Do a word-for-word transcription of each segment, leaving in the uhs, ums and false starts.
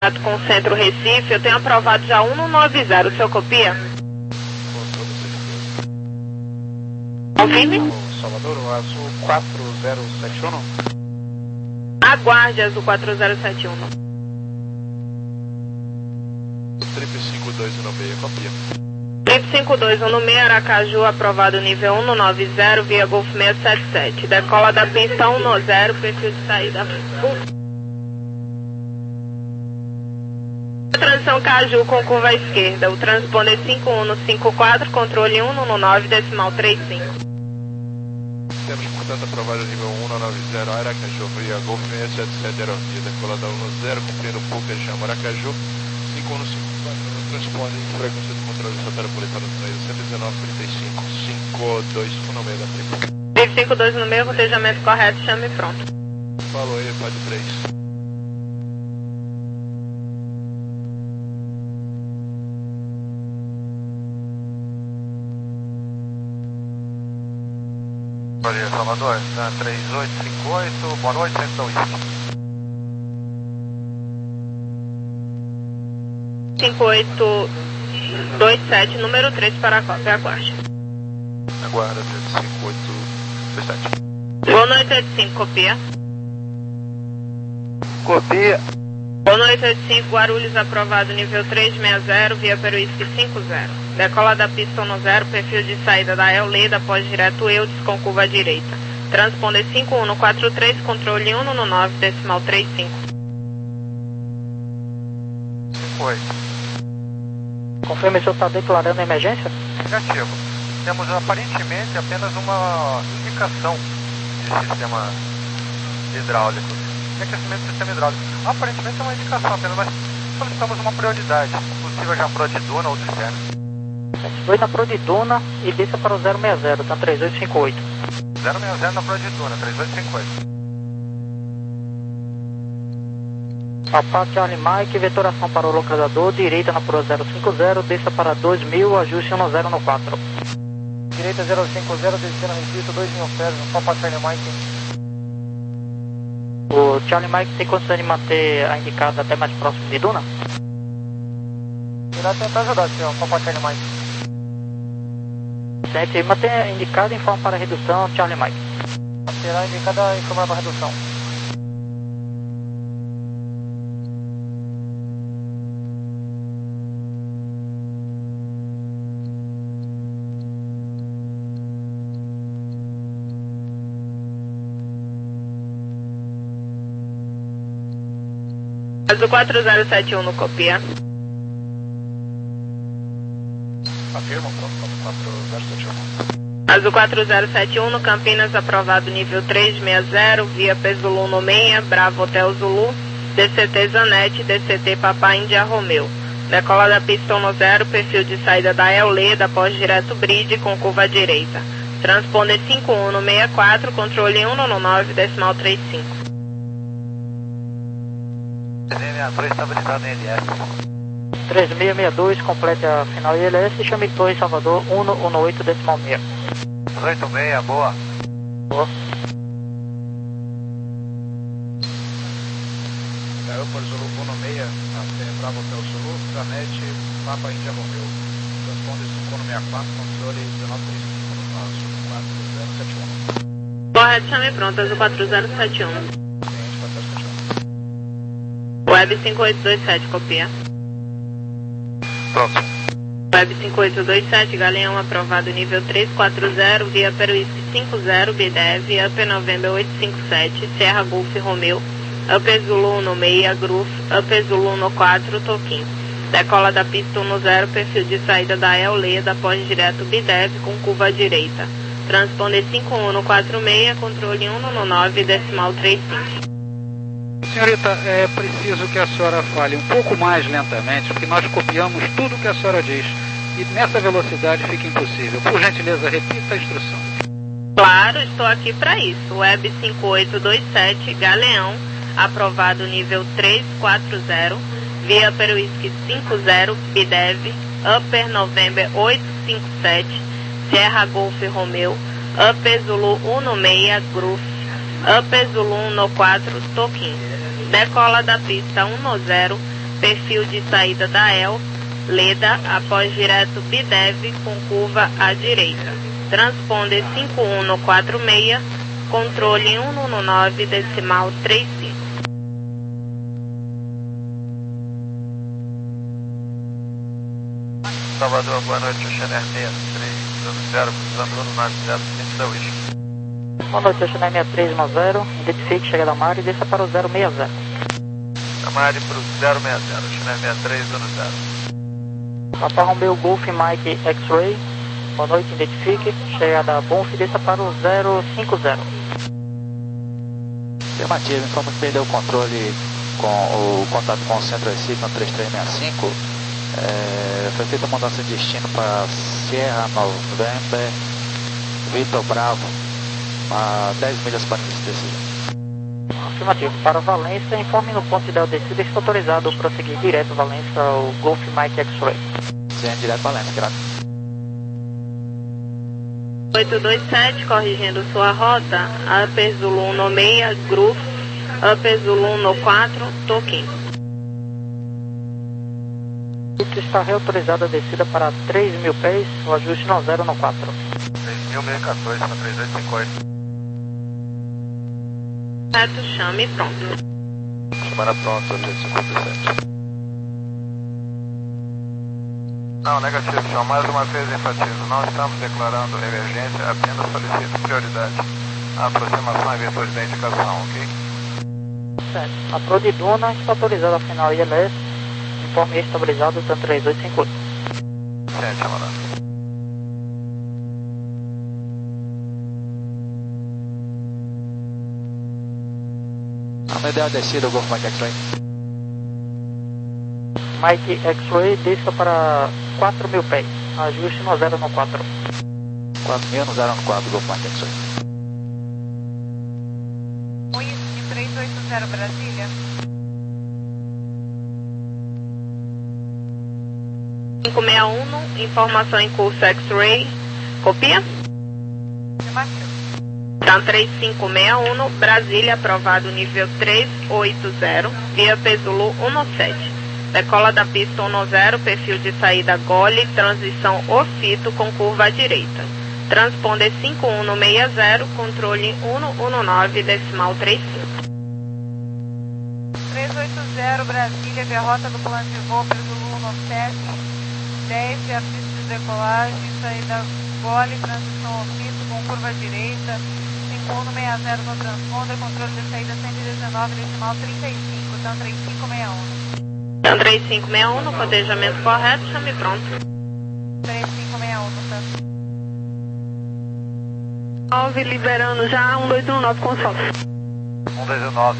Com o Centro Recife, eu tenho aprovado já um no nove zero, o senhor copia? Confirme? Salvador, o azul quatro zero sete um. Aguarde, azul quatro zero sete um. Trip cinco dois um seis, copia. Trip cinco dois um seis, Aracaju, aprovado nível um no nove zero, via Golf seiscentos e setenta e sete. Decola da pista um no zero, perfil de saída. Transição Caju com curva à esquerda. O transponder cinco um no cinco quatro, controle um no nove, decimal trinta e cinco. Temos, portanto, aprovado o nível um no nove zero, Aracaju, via Golf seiscentos e setenta e sete, aerovia, decolada um no zero, cumprindo o pouco, chama Aracaju, cinco um no cinco quatro, transponder em frequência de controle soteropolitano do meio, cento e dezenove, trinta e cinco, cinco dois um no meio da tripa. cinco dois no meio, rotejamento correto, chame pronto. Falou aí, pode três. Bom dia, Salvador, tá três oito cinco oito, boa noite, centro da Whisky. cinco oito dois sete, número três para a cópia, aguarde. Aguarda, cinco oito dois sete. Boa noite, oito cinco, copia. Copia. Boa noite, oito cinco, Guarulhos, aprovado nível três sessenta, via Peruísque cinco zero. Decola da pista no zero, perfil de saída da Euleda, após direto Eudes com curva à direita. Transponder cinco um no quatro três, controle um no nove, decimal trinta e cinco. cinco oito. Confirme, o senhor está declarando emergência? Negativo. Temos aparentemente apenas uma indicação de sistema hidráulico. De aquecimento do sistema hidráulico. Aparentemente é uma indicação apenas, mas solicitamos uma prioridade. Possível já Prodiduna ou Discerno. Foi na Prodiduna e desça para o zero seis zero, tá três oito cinco oito. zero seis zero na Prodiduna, três oito cinco oito. Papa Charlie Mike, vetoração para o localizador, direita na Pro zero cinco zero, desça para dois mil, ajuste um zero no quatro. Direita zero cinco zero, descendo repito, dois mil pés, Papa Charlie Mike. O Charlie Mike tem condição de manter a indicada até mais próximo de Duna? Irá tentar ajudar, senhor, Papa Charlie Mike. Sempre manter indicada em forma para redução, Charlie Mike. Será indicada em forma para redução. Azul quatro zero sete um no copia. Afirma, quatro zero sete um. Azul quatro zero sete um no Campinas, aprovado nível três sessenta, via Pesulum no seis, Bravo Hotel Zulu, D C T Zanete, D C T Papa Índia Romeu. Decola da pista no zero, perfil de saída da Euleda, após direto Bridge com curva à direita. Transponder cinco um no sessenta e quatro, controle um no nove, decimal trinta e cinco. Foi estabilizado em L S. três seis seis dois, complete a final I L S, chame Torre Salvador um um oito, decimal seis. oito seis, boa. Boa. Aeroporto Zulu um no seis, Bravo Hotel Zulu, Zanete, Papa Índia Romeu. Transponder cinco um sessenta e quatro, controle dezenove trinta e cinco no azul quatro zero sete um. Correto, chame pronto, azul quatro zero sete um. Cliente quatro zero sete um. Web cinco oito dois sete, copia. Pronto. Web cinco oito dois sete, Galeão, aprovado nível três quatro zero, via Peruísque cinco zero, B D E V, Up November oito cinco sete, Serra Golf Romeu, Up Zulu no seis, Groove, Up Zulu no quatro, Toquim. Decola da pista um no zero, perfil de saída da Euleda, após direto B D E V com curva à direita. Transponder cinco um no quatro seis, controle um no nove, decimal trinta e cinco. Senhorita, é preciso que a senhora fale um pouco mais lentamente, porque nós copiamos tudo o que a senhora diz. E nessa velocidade fica impossível. Por gentileza, repita a instrução. Claro, estou aqui para isso. Web cinco oito dois sete, Galeão, aprovado nível três quatro zero, via Peruísque cinco zero, B D E V, Upper November oito cinco sete, Sierra Golf Romeu, Up Zulu um no seis, Groove, Up Zulu um no quatro, Toquim. Decola da pista um no zero, perfil de saída da E L, Leda, após direto Bidev com curva à direita. Transponder cinco um quatro seis, controle cento e nove decimal trinta e cinco. Salvador, boa noite, Chanel sessenta e três zero, cruzando no nove zero cinco da Wish. Boa noite, Chanel sessenta e três zero, identifique, chega da Mari e desça para o zero seis zero. Da Mari para o zero seis zero, Chanel sessenta e três zero. Papa Romeo Golf Mike X-Ray, boa noite, identifique, chegada Bonf, desça para o zero cinco zero. Afirmativo, informa que perdeu o controle com o contato com o Centro Recife no três três seis cinco. É, foi feita a mudança de destino para Sierra November, Vitor Bravo, a dez milhas para início de descida. Afirmativo, para Valência, informe no ponto de descida, está autorizado a prosseguir direto Valência, o Golf Mike X-Ray. Sim, direto Valência, graças. oito dois sete, corrigindo sua rota, Upper Zulu um seis, Groove, Upper Zulu um quatro, Toquinho. Está reautorizada a descida para três mil pés, o ajuste no zero no quatro. três mil seiscentos e quatorze para três oito cinco oito. Certo, chame pronto. Chamada pronta, oito cinquenta e sete. Não, negativo, senhor. Mais uma vez enfatizo. Não estamos declarando emergência, apenas solicito prioridade. A aproximação em virtude da indicação, ok? Certo. A Pro de Duna está autorizada a final I L S, informe estabilizado, tanto três oito cinco oito. Sente, camarada. A ideal descida, o Golf Mike X-Ray. Mike X-Ray, desça para quatro mil pés, ajuste no zero no quatro. quatro mil no zero no quatro, Golf Mike X-Ray. três oito zero Brasília. cinco seis um, informação em curso X-Ray, copia? Afirmativo. Então, três cinco seis um, Brasília, aprovado nível três oito zero, via Pesulu um sete. Decola da pista um zero, perfil de saída Gole, transição Ofito com curva à direita. Transponder cinco um seis zero, controle cento e nove decimal trinta e cinco. três oito zero Brasília, derrota do plano de voo Pesulu um sete, dez, via pista de decolagem, saída Gole, transição Ofito com curva à direita. cinco um seis zero no transponder, controle de saída cento e dezenove decimal trinta e cinco, então três cinco seis um. Então, três cinco seis um, no cotejamento correto, chame pronto. três cinco seis um, no transponder. nove, liberando já, um dois um nove, console. um dois nove.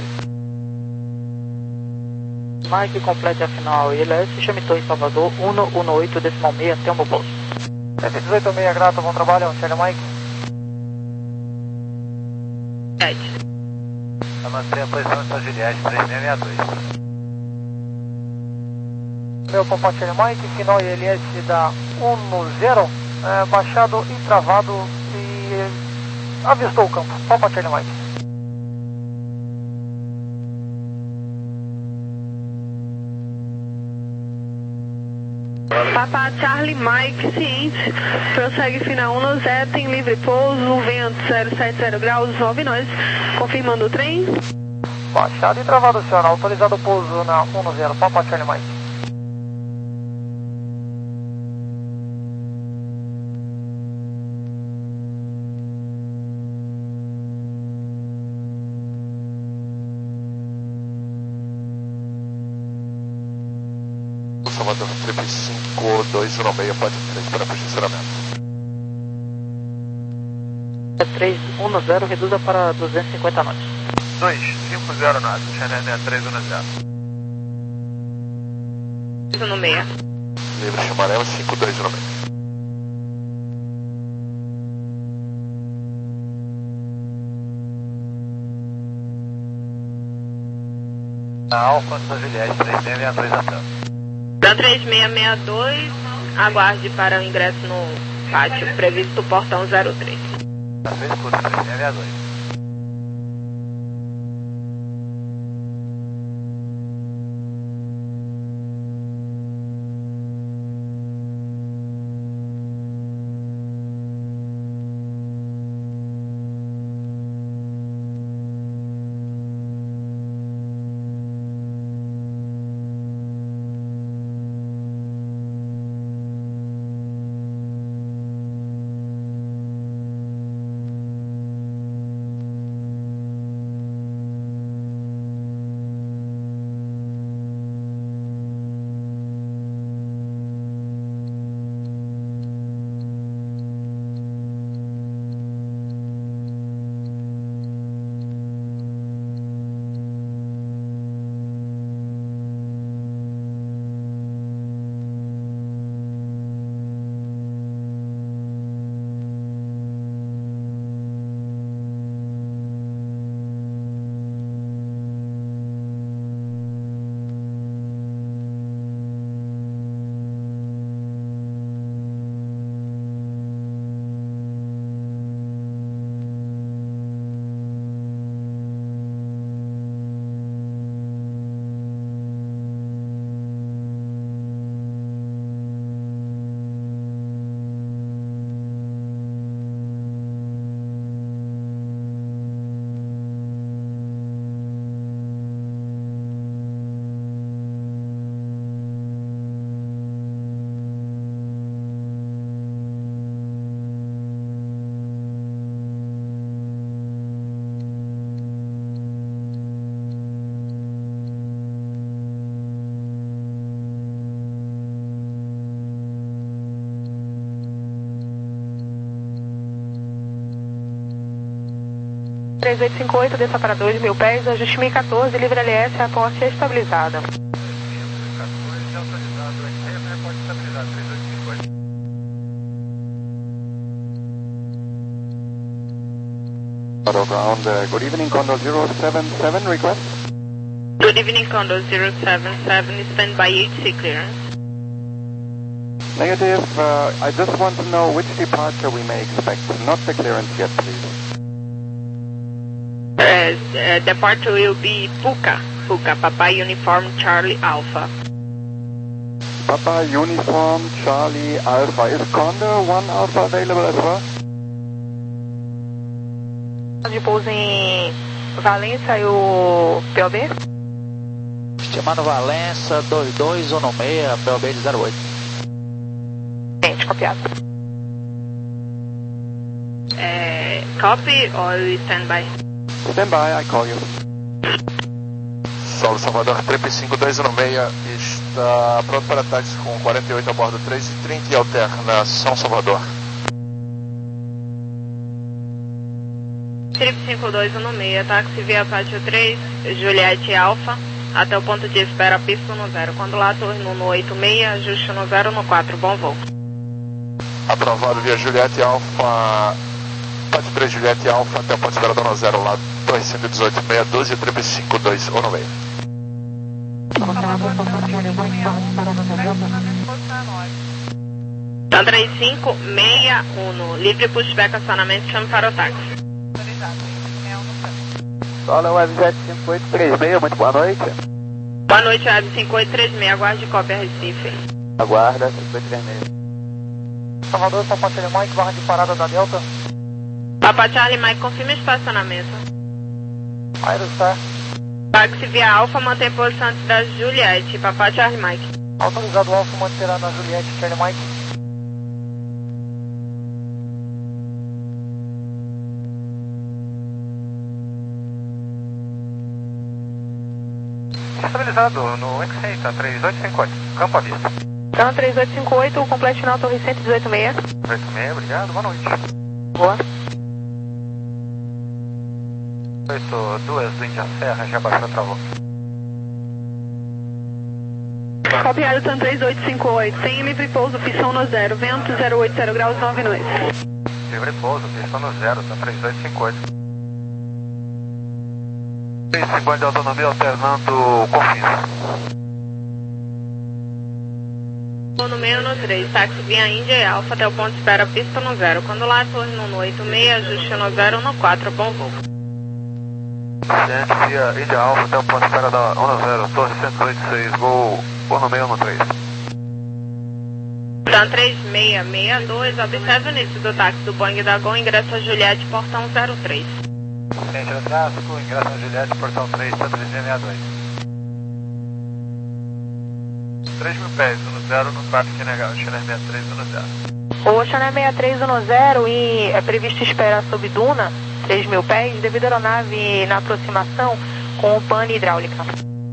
Mike, complete a final I L S, chame Torre Salvador, cento e dezoito decimal seis, Telmo Bolso. sete dezoito seis, grato, bom trabalho, Charlie Mike. sete. Vai manter a posição de São Juliette, três seis seis dois. Meu Papa Charlie Mike, final I L S da um zero, é, baixado e travado e avistou o campo. Papa Charlie Mike. Papa Charlie Mike, ciente, prossegue final um zero, tem livre pouso, vento zero sete zero graus, nove nós, confirmando o trem. Baixado e travado, senhor, autorizado o pouso na um zero, Papa Charlie Mike. Salvador, trip cinco dois um seis, pode três para posicionamento. três um zero, reduza para duzentos e cinquenta nós. dois cinco zero nada, Chanel sessenta e três um zero. Isso no meio. Livre Chumarela, cinco dois um seis. Na Alfa São Juliette, três seis seis dois até. Da três seis seis dois, aguarde para o ingresso no pátio, previsto portão zero três. Na sua escuta, três seis seis dois. três oito cinco oito, desça para dois mil pés, ajuste mil e quatorze, livre L S, a poste estabilizada. quatorze, autorizado, R F, pode estabilizar, três oito cinco oito. Auto ground, uh, good evening, Condor zero seven seven, request. Good evening, Condor zero seven seven, stand by H C clearance. Negative, uh, I just want to know which departure we may expect, not the clearance yet, please. Uh, uh, departure will be Puka, Puka, Papa Uniform Charlie Alpha. Papa Uniform Charlie Alpha. Is Condor one Alpha available as well? De pouso em Valência e o P O B? Estimando Valença, dois dois um seis, P O B de zero oito. Gente, copiado. É, copy or stand by? Stand by, I call you. Solo Salvador, trip cinco dois um seis, está pronto para táxi com quarenta e oito a bordo, três e trinta e alterna São Salvador. Trip cinco dois um seis, táxi via Pátio três, Juliette Alpha, até o ponto de espera, pista no zero. Quando lá, torre no oito seis, ajuste no zero no quatro, bom voo. Aprovado via Juliette Alpha, Pátio três Juliette Alpha, até o ponto de espera no zero, lá, torre cento e dezoito, seis doze, trip cinco dois um seis. Então, três cinco seis um, livre pushback, acionamento, chame para o táxi. Fala, Web sete cinco oito três seis, muito boa noite. Boa noite, Web cinco oito três seis, aguarde cópia Recife. Aguarda, cinco oito três seis. Salvador, Papa Charlie Mike, barra de parada da Delta. Papa Charlie Mike, confirma estacionamento. Aerostar. Táxi via Alfa, mantém posição antes da Juliette. Papa Charlie Mike. Autorizado Alfa, manterá na Juliette, Charlie Mike. Estabilizado no X-Ray, tá? três oito cinco oito, campo à vista. Então, três oito cinco oito, o completo final, torre cento e dezoito seis. oito seis, obrigado, boa noite. Boa. oito dois do Índia Serra, já baixou, travou. Copiado, Tan três oito cinco oito, sem livre pouso, pistão no zero, vento zero oito zero graus, nove noites. Livre pouso, pistão no zero, Tan três oito cinco oito. três cinquenta de autonomia, alternando confins. No meio no três, táxi via Índia e Alfa, até o ponto de espera, pista no zero. Quando lá, torre no oito seis, ajuste no zero no quatro, bom voo. Gente, via Índia Alfa, até o ponto de espera da um zero, torre cento e oitenta e seis, voo por no meio no três. Tan três seis seis dois, observe o início do táxi do Boeing da Gol, ingresso a Juliette, portão zero três. Centro de tráfego, ingresso a Juliette, portão três, Santa Luzia sessenta e dois. três mil pés, um zero no tráfego negado, Channel sessenta e três, um zero. O Channel sessenta e três, um zero e é previsto espera sob duna, três mil pés, devido à aeronave na aproximação com pane hidráulica.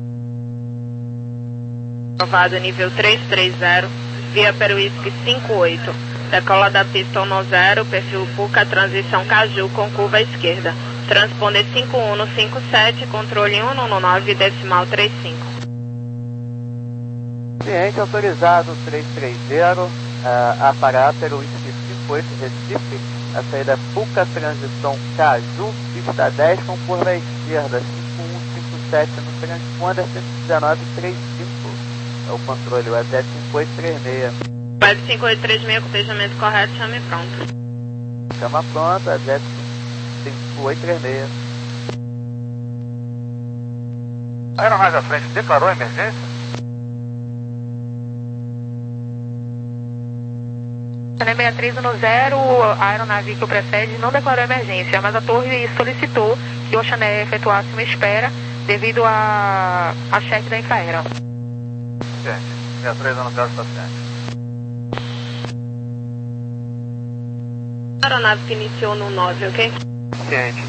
Aprovado nível três três zero, via Peruísque cinco oito, decola da pista um zero, perfil Puca, transição Caju com curva à esquerda. Transponder cinco um cinco sete, controle um nove, decimal trinta e cinco. Cliente autorizado três três zero, uh, a parar Peruísque cinco oito Recife, a saída Puca, transição Caju, pista dez com curva à esquerda, cinco um cinco sete no transponder cento e dezenove trinta e cinco. É o controle, o Web cinco oito três seis. Web cinco oito três seis, cotejamento correto, chame pronto. Chama pronta, Web cinco oito três seis. Aeronave à frente, declarou emergência? Channel sessenta e três um zero, a aeronave que o precede não declarou emergência, mas a torre solicitou que o Channel efetuasse uma espera devido a, a cheque da Infraero. Gente, sessenta e três um zero está ciente. A aeronave que iniciou no nove, ok? Ciente.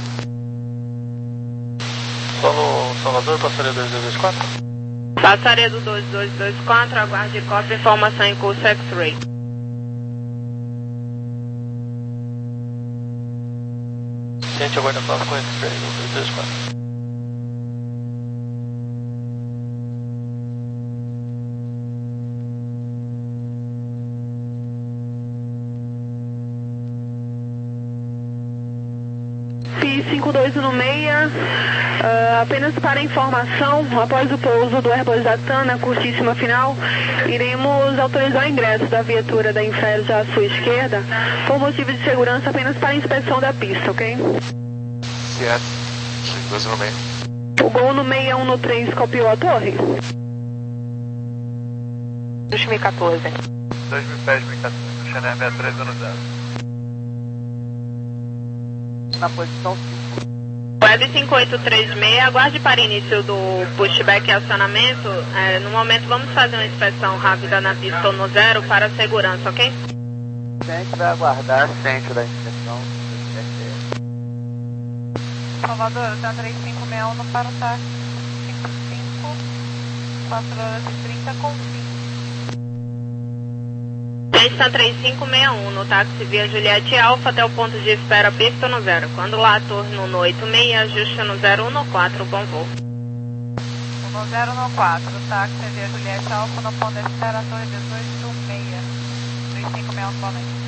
Solo Salvador, passaria dois dois dois quatro? Passaria do dois dois dois quatro, aguarde cópia, informação em curso X-Ray. Gente, aguarda a prova com X-Ray, um, dois, quatro. cinco dois um seis, uh, apenas para informação, após o pouso do Airbus da TAM na curtíssima final, iremos autorizar o ingresso da viatura da Inferos à sua esquerda, por motivo de segurança apenas para inspeção da pista, ok? Certo. cinco dois um seis. O Gol no seis um no três copiou a torre? dois mil e quatorze. dois mil pés, dois mil e quatorze, Channel sessenta e três um zero. Na posição cinco. Web cinco oito três seis, aguarde para início do pushback e acionamento. É, no momento vamos fazer uma inspeção rápida na pista no zero para segurança, ok? A gente vai aguardar o centro da inspeção. Salvador, tá três cinco seis um no para o táxi. cinco cinco, quatro horas e trinta com cinco. Está três cinco seis um no táxi via Juliette Alfa até o ponto de espera pista no zero. Quando lá torno no oito seis, ajuste no zero um no quatro, bom voo. No zero no quatro, táxi via Juliette Alfa no ponto de espera, torre dezoito seis. três cinco seis um somente.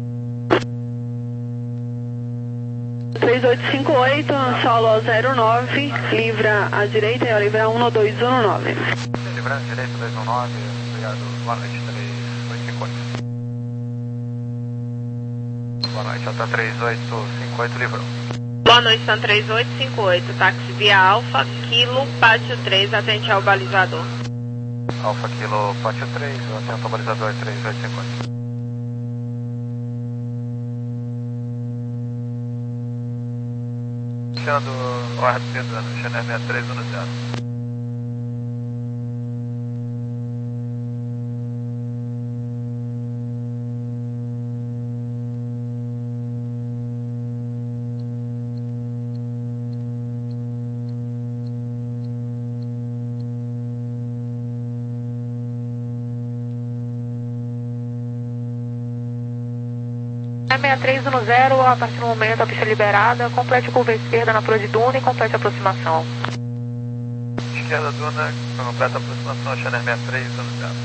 três oito cinco oito, solo zero nove, livra à direita e livra um no dois um nove. Livrando direito dois um nove, obrigado, boa noite, três oito cinco oito. Boa noite, Alta três oito cinco oito, livrou. Boa noite, São três oito cinco oito, táxi via Alfa, Kilo, Pátio três, atente ao balizador. Alfa, Kilo, Pátio três, atento ao balizador três oito cinco oito. Puxando o R P da Channel sessenta e três um zero. sessenta e três um zero, a partir do momento a pista liberada, complete curva esquerda na Pro de Duna e complete a aproximação. Esquerda Duna, completa a aproximação, Channel sessenta e três um zero.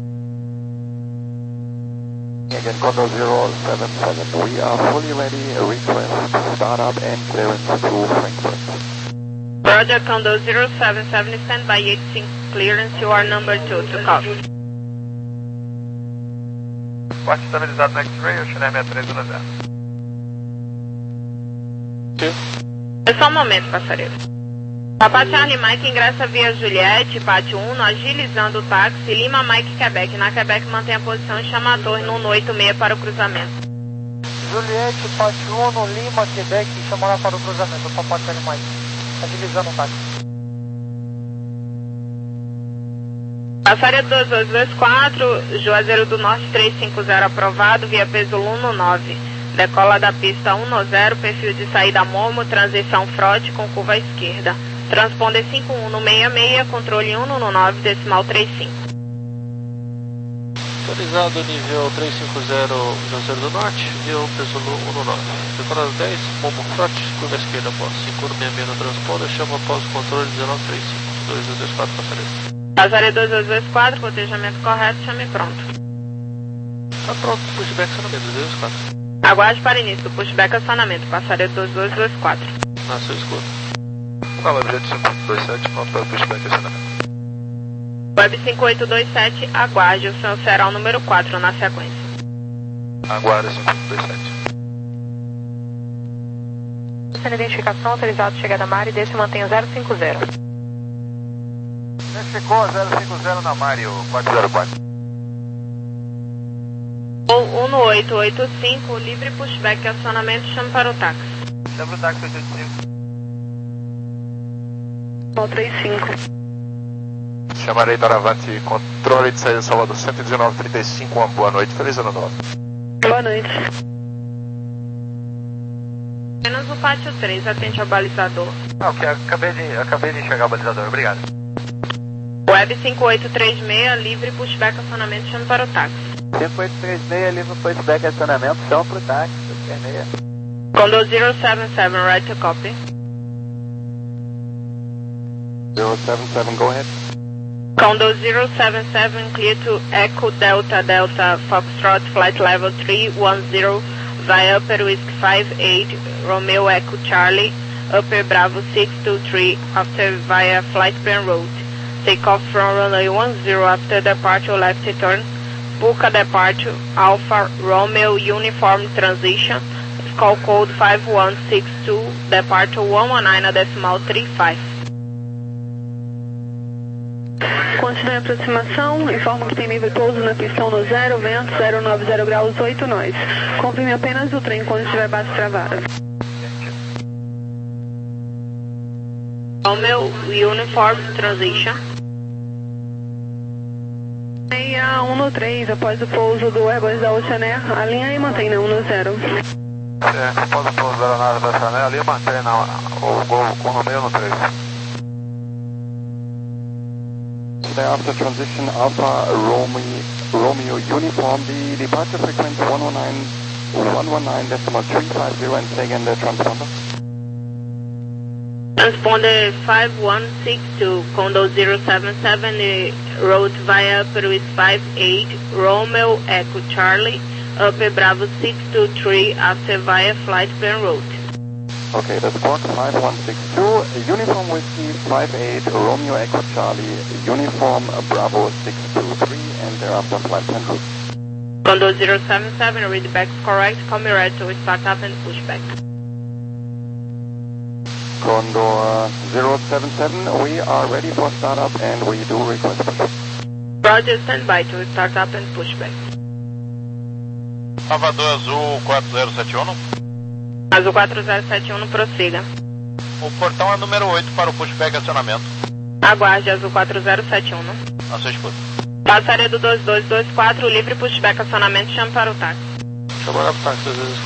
Again, Condor zero seven seven, we are fully ready, request startup and clearance to Frankfurt. Roger, Condor zero seven seven, stand by eight six clearance, you are number two to copy. Porte estabilizado no X-Ray, o Channel sessenta e três um zero. É só um momento, passareiro. Papa Charlie Mike ingressa via Juliette, Pátio um, agilizando o táxi, Lima Mike Quebec. Na Quebec mantém a posição e chama a torre no oito seis para o cruzamento. Juliette, Pátio um, Lima, Quebec, chamando para o cruzamento. Papa Charlie Mike, agilizando o táxi. Passareiro dois dois dois quatro, Juazeiro do Norte três cinco zero aprovado, via peso um no nove. Decola da pista um no zero, perfil de saída Momo, transição frote com curva à esquerda. Transponder cinco um no seis seis, controle um no nove, decimal trinta e cinco. Autorizado nível três cinco zero, Juazeiro do Norte, via peso um no nove. Decolado dez, Momo frote, curva à esquerda após cinco um seis seis no transponder, chama após o controle dezenove trinta e cinco. dois dois dois quatro, passareiro. Passareiro dois dois dois quatro, cotejamento correto, chame pronto. Tá pronto, pushback acionamento, dois dois quatro. Aguarde para início do pushback acionamento, passareiro dois dois dois quatro. Na sua escuta. Fala, Jet cinco dois sete, pronto para o pushback acionamento. Web cinco oito dois sete, aguarde, o senhor será o número quatro na sequência. Aguarda cinco oito dois sete. Sendo identificação, autorizado chegada a Mari, desse mantenha zero cinco zero. Ficou zero cinco zero na Mario, quatro zero quatro. Ou um no oito oito cinco, livre pushback e acionamento, chame para o táxi. Chama o táxi oito oito cinco. Bom, três cinco. Chamarei Doravante, controle de saída Salvador cento e dezenove trinta e cinco, uma boa noite, feliz ano novo. Boa noite. Apenas o Pátio três, atende ao balizador. Ah, ok, acabei de, acabei de enxergar o balizador, obrigado. Web cinco oito três seis, livre pushback acionamento, chame para o táxi. cinco oito três seis, livre pushback acionamento, chama para o táxi, seis. Condor zero seven seven, right to copy. zero seven seven, go ahead. Condor zero seven seven, clear to Echo Delta Delta Foxtrot, flight level three one zero, via Upper Whiskey five eight, Romeo Echo Charlie, Upper Bravo six two three, after via flight plan route. Take off from runway one zero after departure left turn. Puka departure, Alpha Romeo Uniform Transition, call code five one six two, departure one one nine decimal three five. Continue a aproximação, informo que tem livre pouso na pista no zero, vento zero nove zero graus oito nós. Confirme apenas o trem quando estiver base travada. Romeo Uniform Transition. sessenta e um no três, após o pouso do Airbus da Oceanair, alinha e mantém na um no zero. É, após o pouso da aeronave da Oceanair, ali mantém na, o gol com o Romeo no três. After transition Alpha Romeo, Romeo Uniform, the departure frequency one one nine, one one nine decimal three five zero, and say again the transponder. Transponder five one six two, Condor zero seven seven, route via Upper Whiskey five eight, Romeo Echo Charlie, Upper Bravo six two three, after via flight plan route. Okay, that's squawk five one six two, Uniform Whiskey five eight, Romeo Echo Charlie, Uniform Bravo six two three, and thereafter flight plan route. Condor zero seven seven, read back correct, call me right to start up and push back. Condor zero seven seven, we are ready for startup and we do request push. Roger, stand by to start up and push back. Salvador Azul quatro zero sete um. Azul quatro zero sete um, prossiga. O portão é número oito para o pushback acionamento. Aguarde, Azul quatro zero sete um. A sua escuta. Passaria do dois dois dois quatro, livre pushback acionamento, chame para o táxi. Chama para o táxi, às vezes.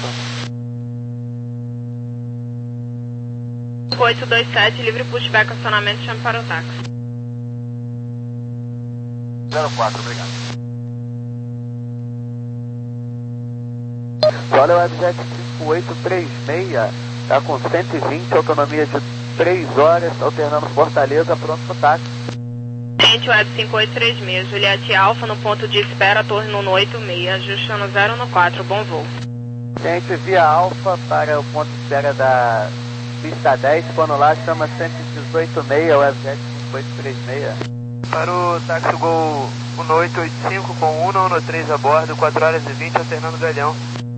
oito dois sete, livre pushback acionamento, chame para o táxi. zero quatro, obrigado. Olha, o Webjet cinco oito três seis, está com cento e vinte, autonomia de três horas, alternando Fortaleza, pronto para o táxi. Cliente Web cinco oito três seis, Juliette Alfa no ponto de espera, torre no oito seis, ajustando zero no quatro, bom voo. Cliente via Alfa para o ponto de espera da pista dez, quando lá chama cento e dezoito seis, Webjet cinco oito três seis. Para o táxi Gol um oito oito cinco com um no três a bordo, quatro horas e vinte, alternando Galhão.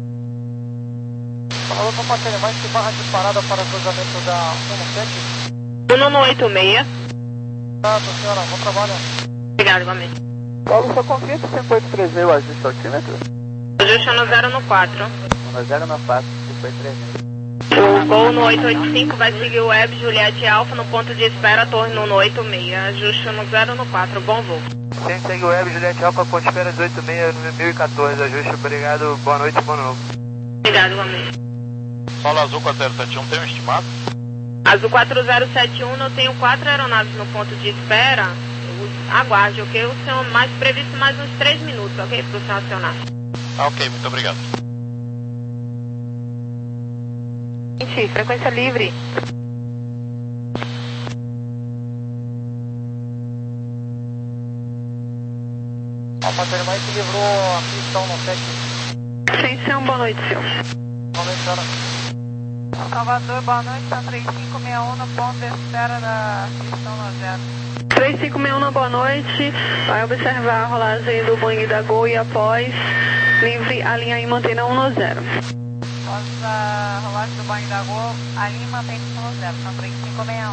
Falou para a mais que barra disparada para cruzamento da um sete. um no oito seis. Tá, senhora, bom trabalho. Obrigado, igualmente. Paulo, só confia que cinco oito três seis o ajuste altímetro? Ajustando zero no quatro. No zero no quatro, cinco oito três seis. O Gol no oito oito cinco vai seguir o Web Juliette Alfa no ponto de espera, torre no oito seis, ajustando zero no quatro, bom voo. Sim, segue o Web Juliette Alfa, ponto de espera dezoito seis, mil e quatorze, ajuste, obrigado, boa noite, bom novo. Obrigado, igualmente. Solo Azul quatro zero sete um, tem um estimado? Azul quatro zero sete um, eu tenho quatro aeronaves no ponto de espera. Aguarde, ok? O senhor mais previsto mais uns três minutos, ok? Para o senhor acionar. Ah, ok, muito obrigado. Gente, frequência livre. Alfa Termai que livrou a pista no sete. Sim, senhor, boa noite, senhor. Boa noite, senhora. Salvador, boa noite, está três cinco seis um no ponto de espera da pista no zero. três cinco seis um na boa noite, vai observar a rolagem do Boeing da Gol e após, livre, alinha e mantém na um no zero. Após a rolagem do Boeing da Gol, alinha e mantém no zero, são três cinco seis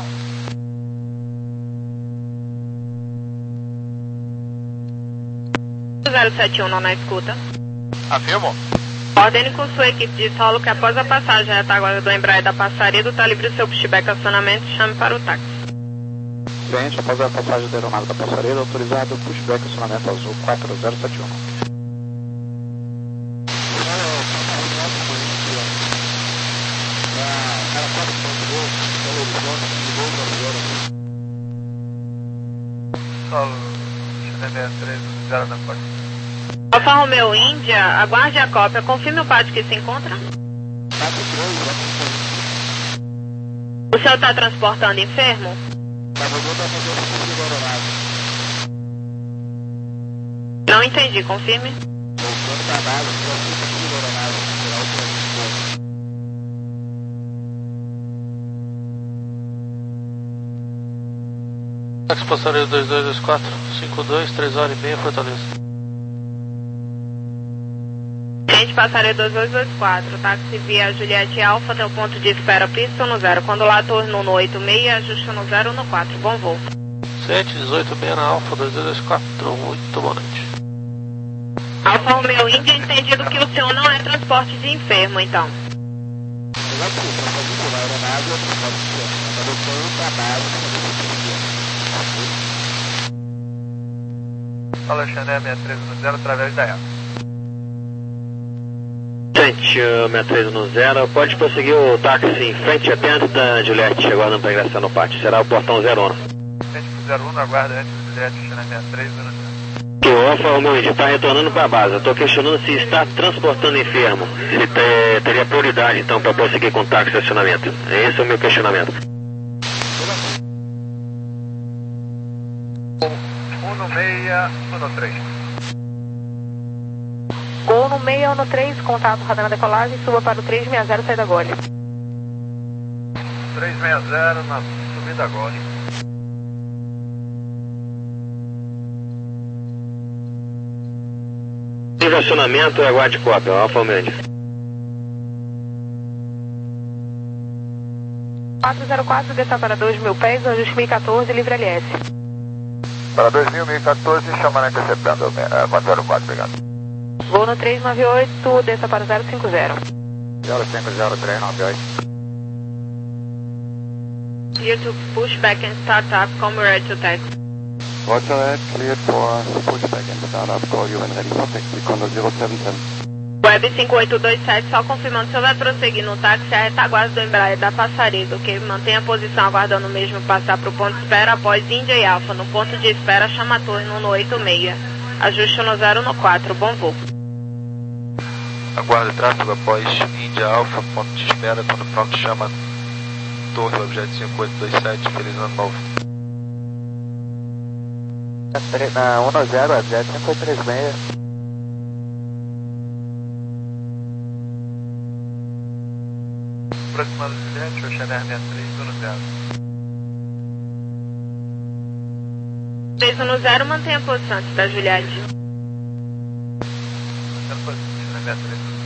um. zero sete um, não na escuta. Afirmo. Ordene com sua equipe de solo que após a passagem retaguarda do Embraer da passaria do Talibre, seu pushback acionamento, chame para o táxi. Cliente, após a passagem da aeronave da passareira, autorizado pushback acionamento azul quatro zero sete um. Solo, sessenta e três, zero na porta. Alfa Romeo Índia, aguarde a cópia, confirme o pátio que se encontra. quatro três, O senhor está transportando enfermo? Não entendi, confirme. Táxi passageiro dois dois dois quatro, cinco dois, três horas e meia, Fortaleza. Gente, passageiro dois dois dois quatro, táxi via Juliette Alfa até o ponto de espera, pista no zero. Quando lá torno no oito seis, ajusta no zero no quatro, bom voo. sete, dezoito seis na Alfa, dois dois dois quatro, muito boa noite. Alfa Romeo Índia, entendido que o senhor não é transporte de enfermo, então. Alexandre seis três um zero através da Alfa. Gente, seis três um zero, pode prosseguir o táxi em frente até antes da Juliette, aguardando para ingressar no pátio. Será o portão zero um. Frente pro zero um, aguarda antes da Juliette, seis três um zero. O Alfa Romeo Índia está retornando para a base. Estou questionando se está transportando enfermo. Se te, teria prioridade, então, para prosseguir com o táxi de estacionamento. Esse é o meu questionamento. um no seis, um no três. Gol no seis, um no três, contato radar na decolagem, suba para o três seis zero, saída Gole. três seis zero na subida Gole. Estacionamento e aguarde cópia, Alfa Romeo Índia. quatro zero quatro, desça para dois mil pés, ajuste mil e quatorze, livre L S. Para dois mil e quatorze, chamando interceptando, quatro zero quatro, obrigado. Voo no três nove oito, desça para zero cinco zero. zero cinco zero três nove oito. Clear to push back and start up, come ready to taxi. Roger that, cleared for pushback and startup, call you when ready for taxi, Condor zero seven seven. Web cinco oito dois sete, só confirmando, o senhor vai prosseguir no táxi a retaguarda do Embraer da Passariga, ok? Mantenha a posição aguardando o mesmo passar para o ponto de espera após Índia e Alfa. No ponto de espera, chama a torre no oito seis. Ajuste no zero no quatro, bom voo. Aguarde tráfego após Índia Alfa, ponto de espera, quando pronto chama torre, objeto cinco oito dois sete, feliz ano novo. Na um zero, objeto cinco oito três seis. Aproximando de Juliette, Oceaner seis três um zero. três um zero, mantenha a posição antes da Juliette. Mantendo posição, Oceaner seis três um zero.